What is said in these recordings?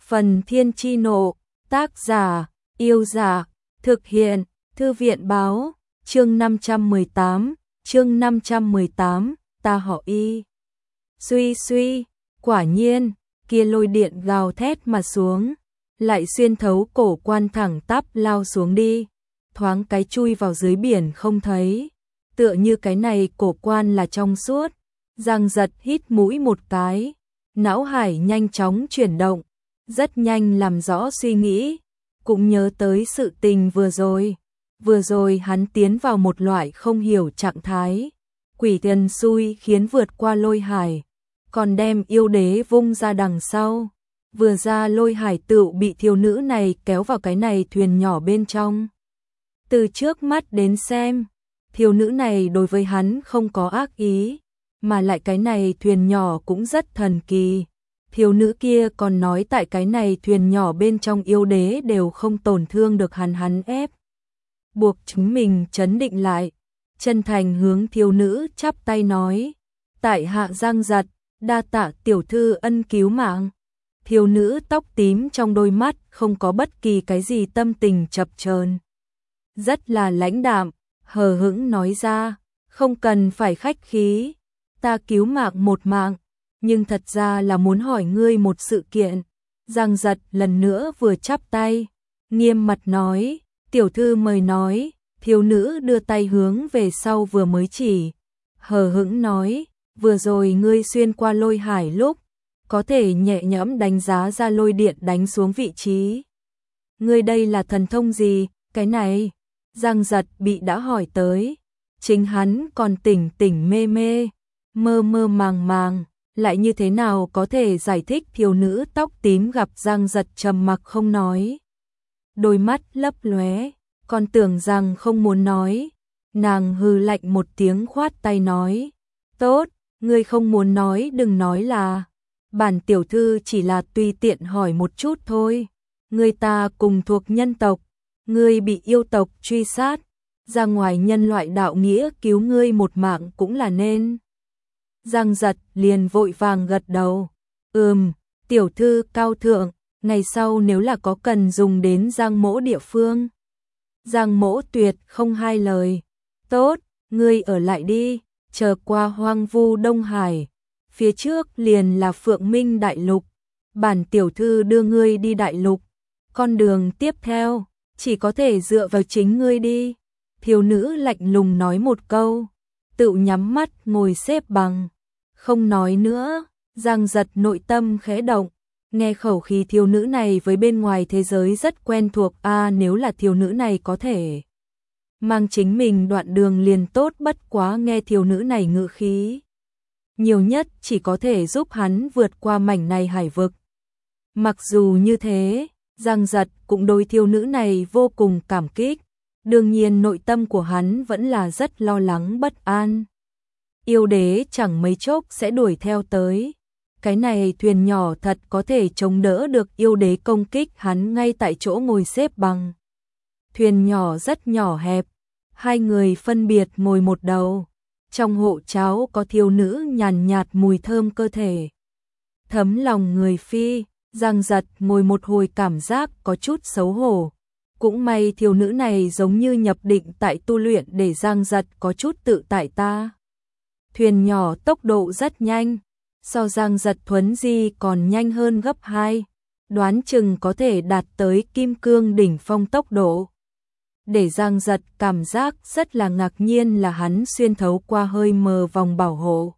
Phần Thiên Chi Nộ, tác giả, Yêu Dạ, thực hiện, Thư viện báo, chương 518, ta họ Y. Suy suy, quả nhiên, kia lôi điện gào thét mà xuống, lại xuyên thấu cổ quan thẳng tắp lao xuống đi, thoáng cái chui vào dưới biển không thấy, tựa như cái này cổ quan là trong suốt. Giang Giật hít mũi một cái, não hải nhanh chóng chuyển động, rất nhanh làm rõ suy nghĩ, cũng nhớ tới sự tình vừa rồi hắn tiến vào một loại không hiểu trạng thái, quỷ thần xui khiến vượt qua lôi hải, còn đem yêu đế vung ra đằng sau, vừa ra lôi hải tựu bị thiếu nữ này kéo vào cái này thuyền nhỏ bên trong. Từ trước mắt đến xem, thiếu nữ này đối với hắn không có ác ý, mà lại cái này thuyền nhỏ cũng rất thần kỳ. Thiếu nữ kia còn nói tại cái này thuyền nhỏ bên trong yêu đế đều không tổn thương được hắn ép. Buộc chúng mình trấn định lại, chân thành hướng thiếu nữ chắp tay nói, tại hạ Giang Giật, đa tạ tiểu thư ân cứu mạng. Thiếu nữ tóc tím trong đôi mắt không có bất kỳ cái gì tâm tình chập chờn, rất là lãnh đạm, hờ hững nói ra, không cần phải khách khí, ta cứu mạng một mạng, nhưng thật ra là muốn hỏi ngươi một sự kiện. Giang Giật lần nữa vừa chắp tay, nghiêm mặt nói, tiểu thư mời nói. Thiếu nữ đưa tay hướng về sau vừa mới chỉ, hờ hững nói, vừa rồi ngươi xuyên qua lôi hải lúc, có thể nhẹ nhõm đánh giá ra lôi điện đánh xuống vị trí. Ngươi đây là thần thông gì, cái này? Giang Giật bị đã hỏi tới, chính hắn còn tỉnh mơ màng, lại như thế nào có thể giải thích. Thiếu nữ tóc tím gặp Giang Giật trầm mặc không nói, đôi mắt lấp lóe, còn tưởng rằng không muốn nói, nàng hừ lạnh một tiếng khoát tay nói, tốt, ngươi không muốn nói đừng nói là, bản tiểu thư chỉ là tùy tiện hỏi một chút thôi, ngươi ta cùng thuộc nhân tộc, ngươi bị yêu tộc truy sát, ra ngoài nhân loại đạo nghĩa cứu ngươi một mạng cũng là nên. Giang Giật liền vội vàng gật đầu, tiểu thư cao thượng, ngày sau nếu là có cần dùng đến Giang mỗ địa phương. Giang mỗ tuyệt không hai lời, tốt, ngươi ở lại đi, chờ qua hoang vu Đông Hải, phía trước liền là Phượng Minh Đại Lục, bản tiểu thư đưa ngươi đi Đại Lục, con đường tiếp theo, chỉ có thể dựa vào chính ngươi đi. Thiếu nữ lạnh lùng nói một câu, tự nhắm mắt ngồi xếp bằng, không nói nữa. Giang Giật nội tâm khẽ động, nghe khẩu khí thiếu nữ này với bên ngoài thế giới rất quen thuộc, nếu là thiếu nữ này có thể mang chính mình đoạn đường liền tốt, bất quá nghe thiếu nữ này ngữ khí, nhiều nhất chỉ có thể giúp hắn vượt qua mảnh này hải vực. Mặc dù như thế, Giang Giật cũng đối thiếu nữ này vô cùng cảm kích, đương nhiên nội tâm của hắn vẫn là rất lo lắng bất an. Yêu đế chẳng mấy chốc sẽ đuổi theo tới, cái này thuyền nhỏ thật có thể chống đỡ được yêu đế công kích. Hắn ngay tại chỗ ngồi xếp bằng, thuyền nhỏ rất nhỏ hẹp, hai người phân biệt ngồi một đầu, trong hộ cháo có thiếu nữ nhàn nhạt mùi thơm cơ thể, thấm lòng người phi. Giang Giật ngồi một hồi cảm giác có chút xấu hổ, cũng may thiếu nữ này giống như nhập định tại tu luyện để Giang Giật có chút tự tại ta. Thuyền nhỏ tốc độ rất nhanh, so Giang Giật thuấn di còn nhanh hơn gấp 2, đoán chừng có thể đạt tới kim cương đỉnh phong tốc độ. Để Giang Giật cảm giác rất là ngạc nhiên là hắn xuyên thấu qua hơi mờ vòng bảo hộ.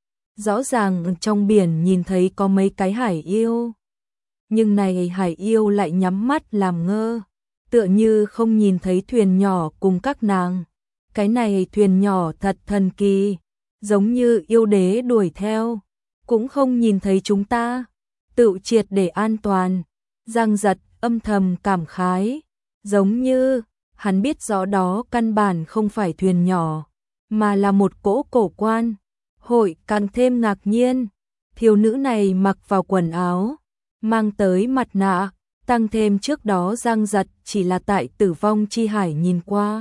Rõ ràng trong biển nhìn thấy có mấy cái hải yêu, nhưng này hải yêu lại nhắm mắt làm ngơ, tựa như không nhìn thấy thuyền nhỏ cùng các nàng. Cái này thuyền nhỏ thật thần kỳ, giống như yêu đế đuổi theo, cũng không nhìn thấy chúng ta, tự triệt để an toàn. Giang Giật âm thầm cảm khái, giống như hắn biết rõ đó căn bản không phải thuyền nhỏ, mà là một cỗ cổ quan. Hội càng thêm ngạc nhiên, thiếu nữ này mặc vào quần áo, mang tới mặt nạ, tăng thêm trước đó Giang Giật chỉ là tại Tử Vong Chi Hải nhìn qua,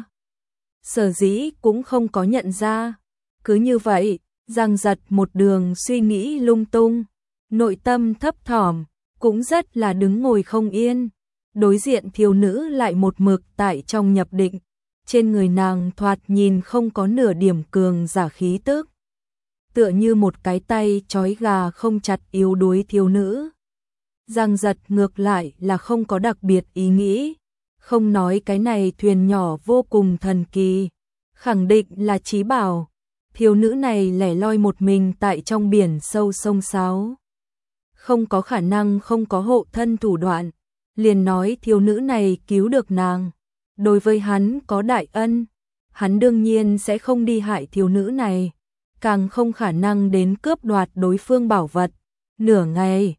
sở dĩ cũng không có nhận ra. Cứ như vậy, Giang Giật một đường suy nghĩ lung tung, nội tâm thấp thỏm, cũng rất là đứng ngồi không yên. Đối diện thiếu nữ lại một mực tại trong nhập định, trên người nàng thoạt nhìn không có nửa điểm cường giả khí tức, tựa như một cái tay trói gà không chặt yếu đuối thiếu nữ. Giang Giật ngược lại là không có đặc biệt ý nghĩ, không nói cái này thuyền nhỏ vô cùng thần kỳ, khẳng định là trí bảo. Thiếu nữ này lẻ loi một mình tại trong biển sâu sông sáo, không có khả năng không có hộ thân thủ đoạn, liền nói thiếu nữ này cứu được nàng, đối với hắn có đại ân, hắn đương nhiên sẽ không đi hại thiếu nữ này, càng không khả năng đến cướp đoạt đối phương bảo vật. Nửa ngày,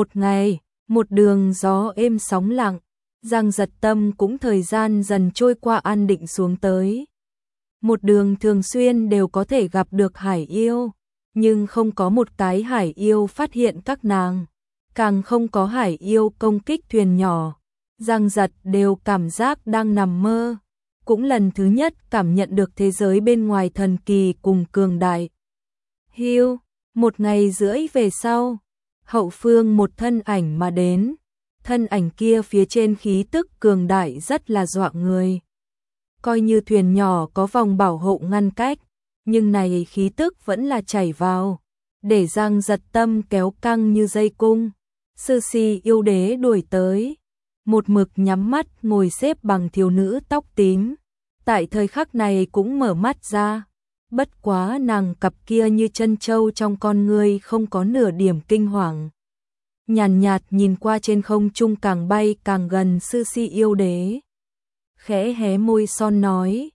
một đường gió êm sóng lặng, Giang Giật tâm cũng thời gian dần trôi qua an định xuống tới. Một đường thường xuyên đều có thể gặp được hải yêu, nhưng không có một cái hải yêu phát hiện các nàng, càng không có hải yêu công kích thuyền nhỏ. Giang Giật đều cảm giác đang nằm mơ, cũng lần thứ nhất cảm nhận được thế giới bên ngoài thần kỳ cùng cường đại. Hiu, một ngày rưỡi về sau, hậu phương một thân ảnh mà đến, thân ảnh kia phía trên khí tức cường đại rất là dọa người. Coi như thuyền nhỏ có vòng bảo hộ ngăn cách, nhưng này khí tức vẫn là chảy vào, để Giang Giật tâm kéo căng như dây cung. Sư si yêu đế đuổi tới, một mực nhắm mắt ngồi xếp bằng thiếu nữ tóc tím, tại thời khắc này cũng mở mắt ra, bất quá nàng cặp kia như chân châu trong con ngươi không có nửa điểm kinh hoàng. Nhàn nhạt nhìn qua trên không trung càng bay càng gần sư si yêu đế, khẽ hé môi son nói,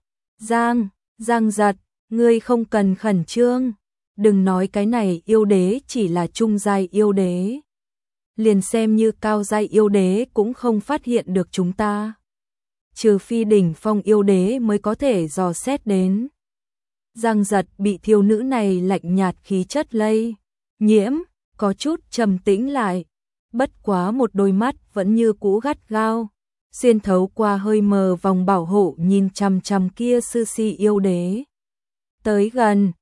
Giang Giật, ngươi không cần khẩn trương, đừng nói cái này yêu đế chỉ là trung giai yêu đế, liền xem như cao giai yêu đế cũng không phát hiện được chúng ta, trừ phi đỉnh phong yêu đế mới có thể dò xét đến. Giang Giật bị thiếu nữ này lạnh nhạt khí chất lây nhiễm, có chút trầm tĩnh lại, bất quá một đôi mắt vẫn như cũ gắt gao, xuyên thấu qua hơi mờ vòng bảo hộ nhìn chằm chằm kia sư si yêu đế. Tới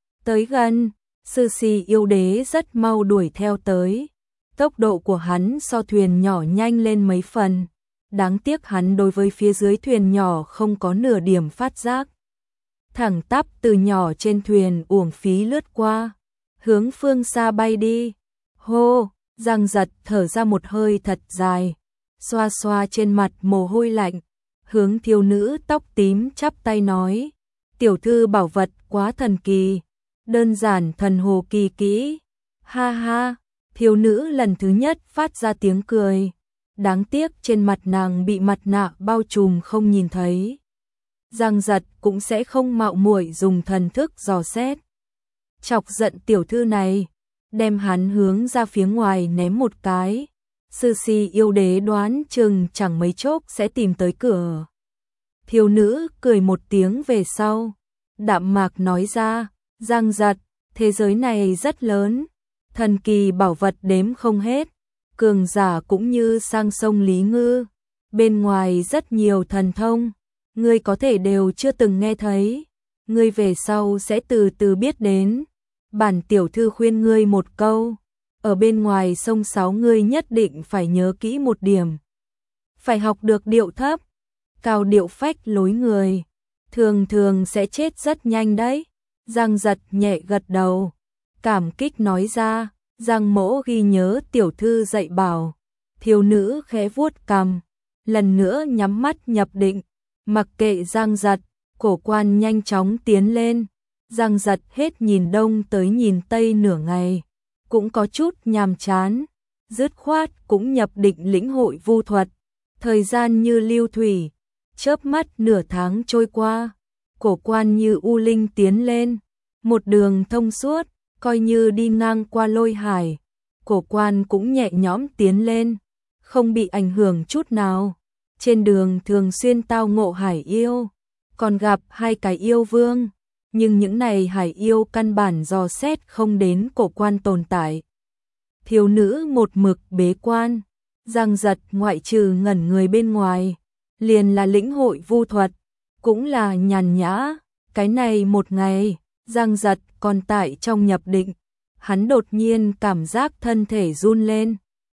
gần, sư si yêu đế rất mau đuổi theo tới, tốc độ của hắn so thuyền nhỏ nhanh lên mấy phần, đáng tiếc hắn đối với phía dưới thuyền nhỏ không có nửa điểm phát giác. Thẳng tắp từ nhỏ trên thuyền uổng phí lướt qua, hướng phương xa bay đi. Hô, Giang Giật thở ra một hơi thật dài, xoa xoa trên mặt mồ hôi lạnh, hướng thiếu nữ tóc tím chắp tay nói, tiểu thư bảo vật quá thần kỳ, đơn giản thần hồ kỳ kỹ. Ha ha, thiếu nữ lần thứ nhất phát ra tiếng cười, đáng tiếc trên mặt nàng bị mặt nạ bao trùm không nhìn thấy. Giang Giật cũng sẽ không mạo muội dùng thần thức dò xét, chọc giận tiểu thư này, đem hắn hướng ra phía ngoài ném một cái. Sư si yêu đế đoán chừng chẳng mấy chốc sẽ tìm tới cửa. Thiếu nữ cười một tiếng về sau, đạm mạc nói ra, Giang Giật, thế giới này rất lớn, thần kỳ bảo vật đếm không hết, cường giả cũng như sang sông Lý Ngư, bên ngoài rất nhiều thần thông, ngươi có thể đều chưa từng nghe thấy, ngươi về sau sẽ từ từ biết đến. Bản tiểu thư khuyên ngươi một câu, ở bên ngoài sông sáo ngươi nhất định phải nhớ kỹ một điểm, phải học được điệu thấp, cao điệu phách lối người, thường thường sẽ chết rất nhanh đấy. Giang Giật nhẹ gật đầu, cảm kích nói ra, Giang mỗ ghi nhớ tiểu thư dạy bảo. Thiếu nữ khẽ vuốt cằm, lần nữa nhắm mắt nhập định, mặc kệ Giang Giật, cổ quan nhanh chóng tiến lên. Giang Giật hết nhìn đông tới nhìn tây nửa ngày, cũng có chút nhàm chán, dứt khoát cũng nhập định lĩnh hội vu thuật. Thời gian như lưu thủy, chớp mắt nửa tháng trôi qua, cổ quan như u linh tiến lên, một đường thông suốt, coi như đi ngang qua lôi hải, cổ quan cũng nhẹ nhõm tiến lên, không bị ảnh hưởng chút nào. Trên đường thường xuyên tao ngộ hải yêu, còn gặp hai cái yêu vương, nhưng những này hải yêu căn bản dò xét không đến cổ quan tồn tại. Thiếu nữ một mực bế quan, Giang Giật ngoại trừ ngẩn người bên ngoài, liền là lĩnh hội vu thuật, cũng là nhàn nhã. Cái này một ngày, Giang Giật còn tại trong nhập định, hắn đột nhiên cảm giác thân thể run lên,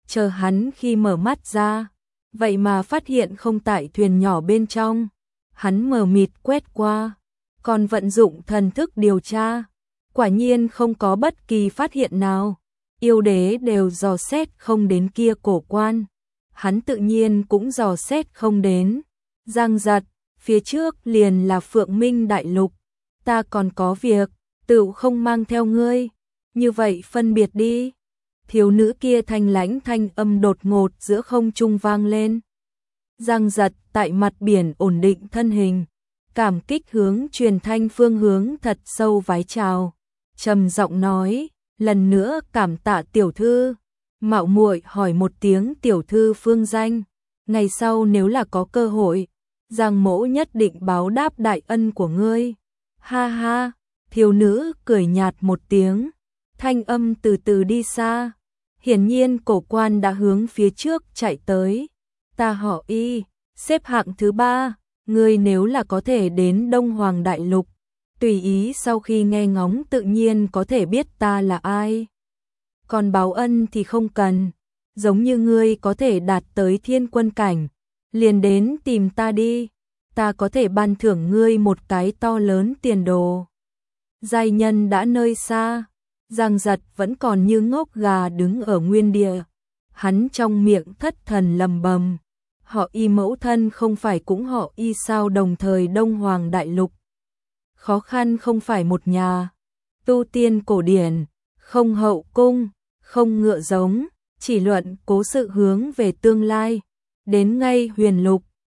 chờ hắn khi mở mắt ra, vậy mà phát hiện không tại thuyền nhỏ bên trong. Hắn mờ mịt quét qua, còn vận dụng thần thức điều tra, quả nhiên không có bất kỳ phát hiện nào. Yêu đế đều dò xét không đến kia cổ quan, hắn tự nhiên cũng dò xét không đến. Giang Giật, phía trước liền là Phượng Minh Đại Lục, ta còn có việc, tựu không mang theo ngươi, như vậy phân biệt đi. Thiếu nữ kia thanh lãnh thanh âm đột ngột giữa không trung vang lên. Giang Giật tại mặt biển ổn định thân hình, cảm kích hướng truyền thanh phương hướng thật sâu vái chào, trầm giọng nói, lần nữa cảm tạ tiểu thư, mạo muội hỏi một tiếng tiểu thư phương danh, ngày sau nếu là có cơ hội, Giang mỗ nhất định báo đáp đại ân của ngươi. Ha ha, thiếu nữ cười nhạt một tiếng, thanh âm từ từ đi xa, hiển nhiên cổ quan đã hướng phía trước chạy tới. Ta họ Y, xếp hạng thứ 3, ngươi nếu là có thể đến Đông Hoàng Đại Lục, tùy ý sau khi nghe ngóng tự nhiên có thể biết ta là ai. Còn báo ân thì không cần, giống như ngươi có thể đạt tới thiên quân cảnh, liền đến tìm ta đi, ta có thể ban thưởng ngươi một cái to lớn tiền đồ. Giai nhân đã nơi xa, Giang Giật vẫn còn như ngốc gà đứng ở nguyên địa, hắn trong miệng thất thần lầm bầm. Họ Y mẫu thân không phải cũng họ Y sao, đồng thời Đông Hoàng Đại Lục. Khó khăn không phải một nhà, tu tiên cổ điển, không hậu cung, không ngựa giống, chỉ luận cố sự hướng về tương lai, đến ngay huyền lục,